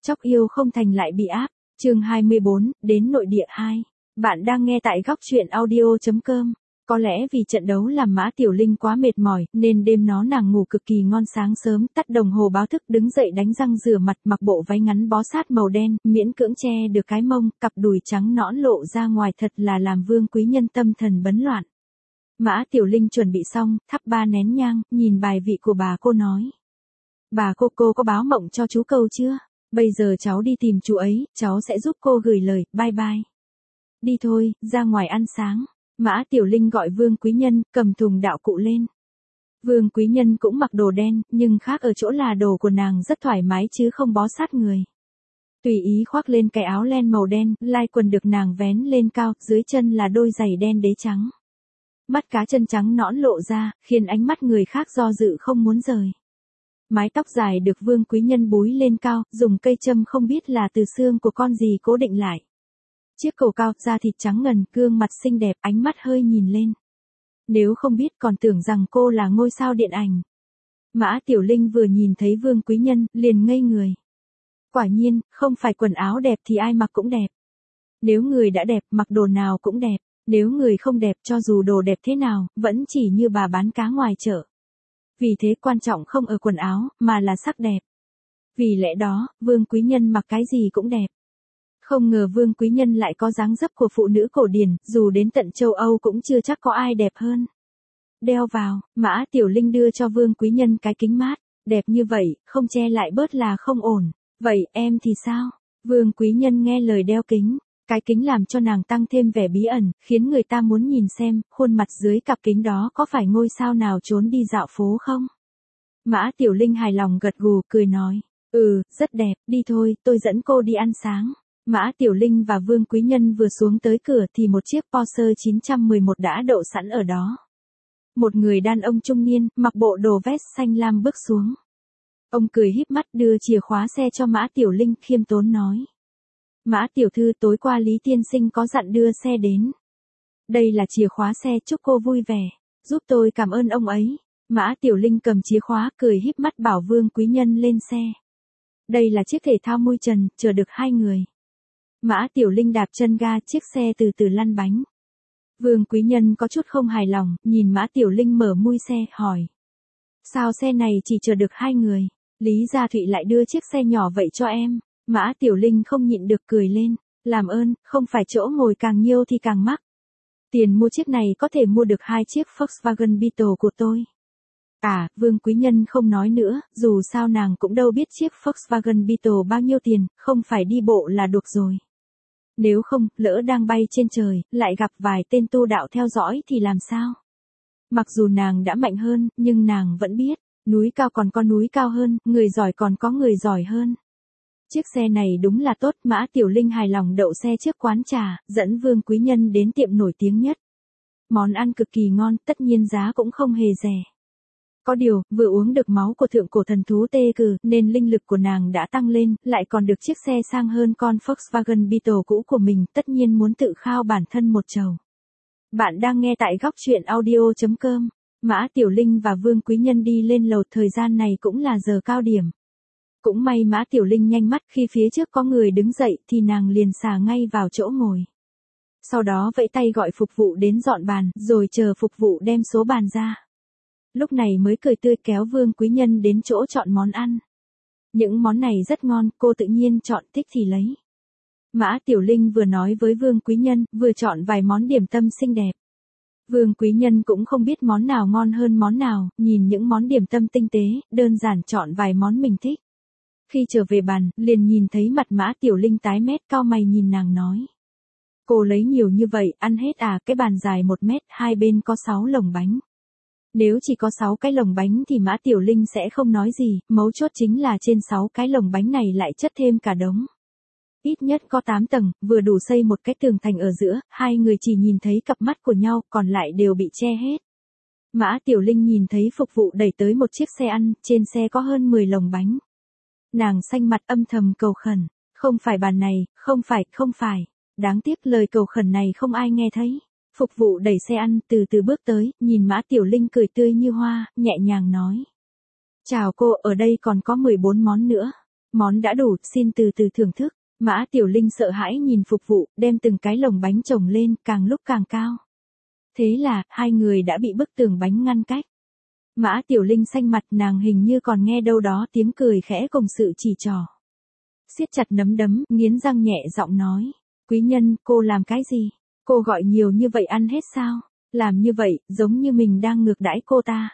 Chóc yêu không thành lại bị áp. Chương 24, đến nội địa 2. Bạn đang nghe tại góc truyện audio.com. Có lẽ vì trận đấu làm Mã Tiểu Linh quá mệt mỏi, nên đêm nó nàng ngủ cực kỳ ngon, sáng sớm tắt đồng hồ báo thức đứng dậy đánh răng rửa mặt, mặc bộ váy ngắn bó sát màu đen, miễn cưỡng che được cái mông, cặp đùi trắng nõn lộ ra ngoài, thật là làm Vương Quý Nhân tâm thần bấn loạn. Mã Tiểu Linh chuẩn bị xong, thắp 3 nén nhang, nhìn bài vị của bà cô nói. Bà cô có báo mộng cho chú Câu chưa? Bây giờ cháu đi tìm chú ấy, cháu sẽ giúp cô gửi lời, bye bye. Đi thôi, ra ngoài ăn sáng. Mã Tiểu Linh gọi Vương Quý Nhân, cầm thùng đạo cụ lên. Vương Quý Nhân cũng mặc đồ đen, nhưng khác ở chỗ là đồ của nàng rất thoải mái chứ không bó sát người. Tùy ý khoác lên cái áo len màu đen, lai quần được nàng vén lên cao, dưới chân là đôi giày đen đế trắng. Mắt cá chân trắng nõn lộ ra, khiến ánh mắt người khác do dự không muốn rời. Mái tóc dài được Vương Quý Nhân búi lên cao, dùng cây châm không biết là từ xương của con gì cố định lại. Chiếc cổ cao, da thịt trắng ngần, gương mặt xinh đẹp, ánh mắt hơi nhìn lên. Nếu không biết còn tưởng rằng cô là ngôi sao điện ảnh. Mã Tiểu Linh vừa nhìn thấy Vương Quý Nhân, liền ngây người. Quả nhiên, không phải quần áo đẹp thì ai mặc cũng đẹp. Nếu người đã đẹp, mặc đồ nào cũng đẹp. Nếu người không đẹp, cho dù đồ đẹp thế nào, vẫn chỉ như bà bán cá ngoài chợ. Vì thế quan trọng không ở quần áo, mà là sắc đẹp. Vì lẽ đó, Vương Quý Nhân mặc cái gì cũng đẹp. Không ngờ Vương Quý Nhân lại có dáng dấp của phụ nữ cổ điển, dù đến tận châu Âu cũng chưa chắc có ai đẹp hơn. Đeo vào, Mã Tiểu Linh đưa cho Vương Quý Nhân cái kính mát. Đẹp như vậy, không che lại bớt là không ổn. Vậy, em thì sao? Vương Quý Nhân nghe lời đeo kính. Cái kính làm cho nàng tăng thêm vẻ bí ẩn, khiến người ta muốn nhìn xem, khuôn mặt dưới cặp kính đó có phải ngôi sao nào trốn đi dạo phố không? Mã Tiểu Linh hài lòng gật gù, cười nói. Rất đẹp, đi thôi, tôi dẫn cô đi ăn sáng. Mã Tiểu Linh và Vương Quý Nhân vừa xuống tới cửa thì một chiếc Porsche 911 đã đậu sẵn ở đó. Một người đàn ông trung niên, mặc bộ đồ vest xanh lam bước xuống. Ông cười híp mắt đưa chìa khóa xe cho Mã Tiểu Linh, khiêm tốn nói. Mã tiểu thư, tối qua Lý tiên sinh có dặn đưa xe đến. Đây là chìa khóa xe, chúc cô vui vẻ. Giúp tôi cảm ơn ông ấy. Mã Tiểu Linh cầm chìa khóa, cười híp mắt bảo Vương Quý Nhân lên xe. Đây là chiếc thể thao mui trần, chở được 2 người. Mã Tiểu Linh đạp chân ga, chiếc xe từ từ lăn bánh. Vương Quý Nhân có chút không hài lòng, nhìn Mã Tiểu Linh mở mui xe, hỏi. Sao xe này chỉ chở được 2 người? Lý Gia Thụy lại đưa chiếc xe nhỏ vậy cho em. Mã Tiểu Linh không nhịn được cười lên. Làm ơn, không phải chỗ ngồi càng nhiều thì càng mắc. Tiền mua chiếc này có thể mua được 2 chiếc Volkswagen Beetle của tôi. Vương Quý Nhân không nói nữa, dù sao nàng cũng đâu biết chiếc Volkswagen Beetle bao nhiêu tiền, không phải đi bộ là được rồi. Nếu không, lỡ đang bay trên trời, lại gặp vài tên tu đạo theo dõi thì làm sao? Mặc dù nàng đã mạnh hơn, nhưng nàng vẫn biết, núi cao còn có núi cao hơn, người giỏi còn có người giỏi hơn. Chiếc xe này đúng là tốt. Mã Tiểu Linh hài lòng đậu xe trước quán trà, dẫn Vương Quý Nhân đến tiệm nổi tiếng nhất. Món ăn cực kỳ ngon, tất nhiên giá cũng không hề rẻ. Có điều, vừa uống được máu của thượng cổ thần thú tê cừ, nên linh lực của nàng đã tăng lên, lại còn được chiếc xe sang hơn con Volkswagen Beetle cũ của mình, tất nhiên muốn tự khao bản thân một chầu. Bạn đang nghe tại góc truyện audio.com. Mã Tiểu Linh và Vương Quý Nhân đi lên lầu, thời gian này cũng là giờ cao điểm. Cũng may Mã Tiểu Linh nhanh mắt, khi phía trước có người đứng dậy thì nàng liền xà ngay vào chỗ ngồi. Sau đó vẫy tay gọi phục vụ đến dọn bàn, rồi chờ phục vụ đem số bàn ra. Lúc này mới cười tươi kéo Vương Quý Nhân đến chỗ chọn món ăn. Những món này rất ngon, cô tự nhiên chọn thích thì lấy. Mã Tiểu Linh vừa nói với Vương Quý Nhân, vừa chọn vài món điểm tâm xinh đẹp. Vương Quý Nhân cũng không biết món nào ngon hơn món nào, nhìn những món điểm tâm tinh tế, đơn giản chọn vài món mình thích. Khi trở về bàn, liền nhìn thấy mặt Mã Tiểu Linh tái mét, cau mày nhìn nàng nói. Cô lấy nhiều như vậy, ăn hết cái bàn dài 1 mét, hai bên có 6 lồng bánh. Nếu chỉ có 6 cái lồng bánh thì Mã Tiểu Linh sẽ không nói gì, mấu chốt chính là trên 6 cái lồng bánh này lại chất thêm cả đống. Ít nhất có 8 tầng, vừa đủ xây một cái tường thành ở giữa, 2 người chỉ nhìn thấy cặp mắt của nhau, còn lại đều bị che hết. Mã Tiểu Linh nhìn thấy phục vụ đẩy tới một chiếc xe ăn, trên xe có hơn 10 lồng bánh. Nàng xanh mặt âm thầm cầu khẩn, không phải bàn này, không phải. Đáng tiếc lời cầu khẩn này không ai nghe thấy. Phục vụ đẩy xe ăn, từ từ bước tới, nhìn Mã Tiểu Linh cười tươi như hoa, nhẹ nhàng nói. Chào cô, ở đây còn có 14 món nữa. Món đã đủ, xin từ từ thưởng thức. Mã Tiểu Linh sợ hãi nhìn phục vụ, đem từng cái lồng bánh chồng lên, càng lúc càng cao. Thế là, hai người đã bị bức tường bánh ngăn cách. Mã Tiểu Linh xanh mặt, nàng hình như còn nghe đâu đó tiếng cười khẽ cùng sự chỉ trỏ. Siết chặt nắm đấm, nghiến răng nhẹ giọng nói. Quý nhân, cô làm cái gì? Cô gọi nhiều như vậy ăn hết sao? Làm như vậy, giống như mình đang ngược đãi cô ta.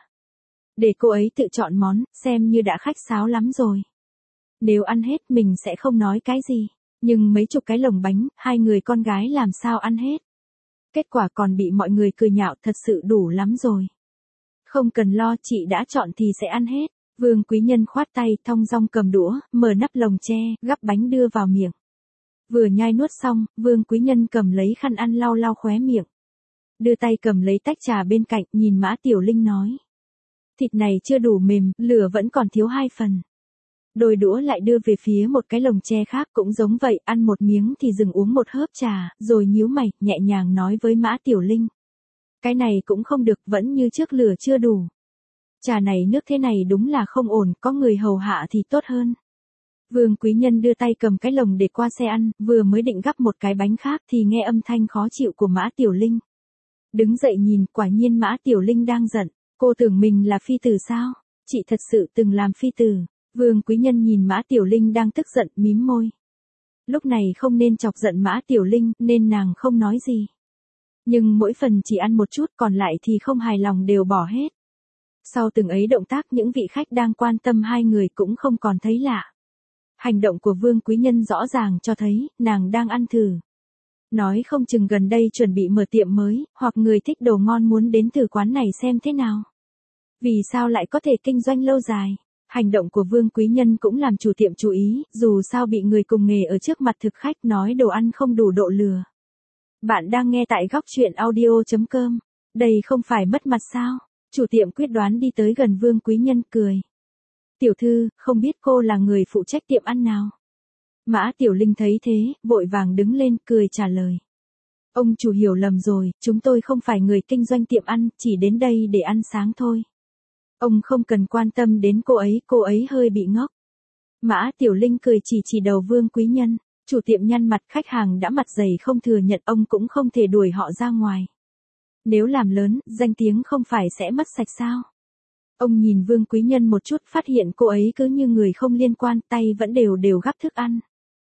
Để cô ấy tự chọn món, xem như đã khách sáo lắm rồi. Nếu ăn hết mình sẽ không nói cái gì. Nhưng mấy chục cái lồng bánh, hai người con gái làm sao ăn hết. Kết quả còn bị mọi người cười nhạo, thật sự đủ lắm rồi. Không cần lo, chị đã chọn thì sẽ ăn hết. Vương quý nhân khoát tay, thong dong cầm đũa, mở nắp lồng tre, gắp bánh đưa vào miệng. Vừa nhai nuốt xong, vương quý nhân cầm lấy khăn ăn lau lau khóe miệng. Đưa tay cầm lấy tách trà bên cạnh, nhìn Mã Tiểu Linh nói. Thịt này chưa đủ mềm, lửa vẫn còn thiếu 2 phần. Đôi đũa lại đưa về phía một cái lồng tre khác cũng giống vậy, ăn một miếng thì dừng uống một hớp trà, rồi nhíu mày, nhẹ nhàng nói với Mã Tiểu Linh. Cái này cũng không được, vẫn như trước, lửa chưa đủ. Trà này nước thế này đúng là không ổn, có người hầu hạ thì tốt hơn. Vương quý nhân đưa tay cầm cái lồng để qua xe ăn, vừa mới định gắp một cái bánh khác thì nghe âm thanh khó chịu của Mã Tiểu Linh. Đứng dậy nhìn, quả nhiên Mã Tiểu Linh đang giận. Cô tưởng mình là phi tử sao? Chị thật sự từng làm phi tử. Vương quý nhân nhìn Mã Tiểu Linh đang tức giận, mím môi. Lúc này không nên chọc giận Mã Tiểu Linh, nên nàng không nói gì. Nhưng mỗi phần chỉ ăn một chút, còn lại thì không hài lòng đều bỏ hết. Sau từng ấy động tác, những vị khách đang quan tâm hai người cũng không còn thấy lạ. Hành động của Vương quý nhân rõ ràng cho thấy, nàng đang ăn thử. Nói không chừng gần đây chuẩn bị mở tiệm mới, hoặc người thích đồ ngon muốn đến thử quán này xem thế nào. Vì sao lại có thể kinh doanh lâu dài? Hành động của Vương quý nhân cũng làm chủ tiệm chú ý, dù sao bị người cùng nghề ở trước mặt thực khách nói đồ ăn không đủ độ lừa. Bạn đang nghe tại góc truyện audio.com. Đây không phải mất mặt sao? Chủ tiệm quyết đoán đi tới gần Vương quý nhân, cười. Tiểu thư, không biết cô là người phụ trách tiệm ăn nào? Mã Tiểu Linh thấy thế, vội vàng đứng lên, cười trả lời. Ông chủ hiểu lầm rồi, chúng tôi không phải người kinh doanh tiệm ăn, chỉ đến đây để ăn sáng thôi. Ông không cần quan tâm đến cô ấy hơi bị ngốc. Mã Tiểu Linh cười chỉ đầu Vương quý nhân, chủ tiệm nhăn mặt, khách hàng đã mặt dày không thừa nhận, ông cũng không thể đuổi họ ra ngoài. Nếu làm lớn, danh tiếng không phải sẽ mất sạch sao? Ông nhìn Vương quý nhân một chút, phát hiện cô ấy cứ như người không liên quan, tay vẫn đều gắp thức ăn.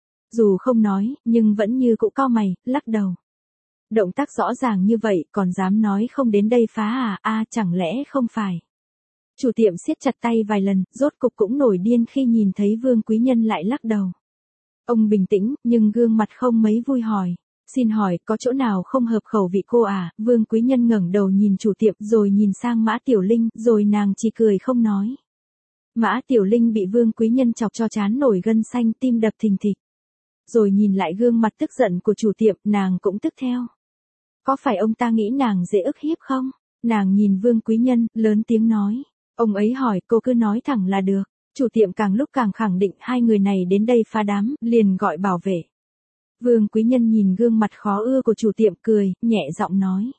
Dù không nói, nhưng vẫn như cũ cau mày, lắc đầu. Động tác rõ ràng như vậy, còn dám nói không đến đây phá à, chẳng lẽ không phải. Chủ tiệm siết chặt tay vài lần, rốt cục cũng nổi điên khi nhìn thấy Vương quý nhân lại lắc đầu. Ông bình tĩnh, nhưng gương mặt không mấy vui hỏi. Xin hỏi, có chỗ nào không hợp khẩu vị cô à? Vương quý nhân ngẩng đầu nhìn chủ tiệm, rồi nhìn sang Mã Tiểu Linh, rồi nàng chỉ cười không nói. Mã Tiểu Linh bị Vương quý nhân chọc cho trán nổi gân xanh, tim đập thình thịch. Rồi nhìn lại gương mặt tức giận của chủ tiệm, nàng cũng tức theo. Có phải ông ta nghĩ nàng dễ ức hiếp không? Nàng nhìn Vương quý nhân, lớn tiếng nói. Ông ấy hỏi, cô cứ nói thẳng là được. Chủ tiệm càng lúc càng khẳng định hai người này đến đây phá đám, liền gọi bảo vệ. Vương quý nhân nhìn gương mặt khó ưa của chủ tiệm, cười, nhẹ giọng nói.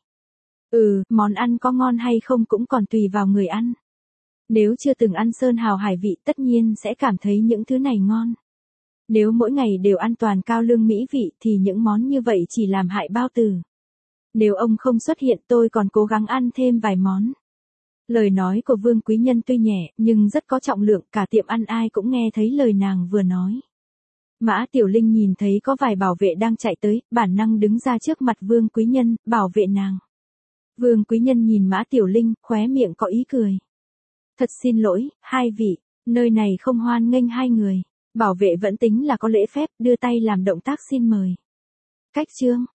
Món ăn có ngon hay không cũng còn tùy vào người ăn. Nếu chưa từng ăn sơn hào hải vị, tất nhiên sẽ cảm thấy những thứ này ngon. Nếu mỗi ngày đều ăn toàn cao lương mỹ vị thì những món như vậy chỉ làm hại bao tử. Nếu ông không xuất hiện, tôi còn cố gắng ăn thêm vài món. Lời nói của Vương quý nhân tuy nhẹ, nhưng rất có trọng lượng, cả tiệm ăn ai cũng nghe thấy lời nàng vừa nói. Mã Tiểu Linh nhìn thấy có vài bảo vệ đang chạy tới, bản năng đứng ra trước mặt Vương quý nhân, bảo vệ nàng. Vương quý nhân nhìn Mã Tiểu Linh, khóe miệng có ý cười. Thật xin lỗi, hai vị, nơi này không hoan nghênh hai người. Bảo vệ vẫn tính là có lễ phép, đưa tay làm động tác xin mời. Cách chương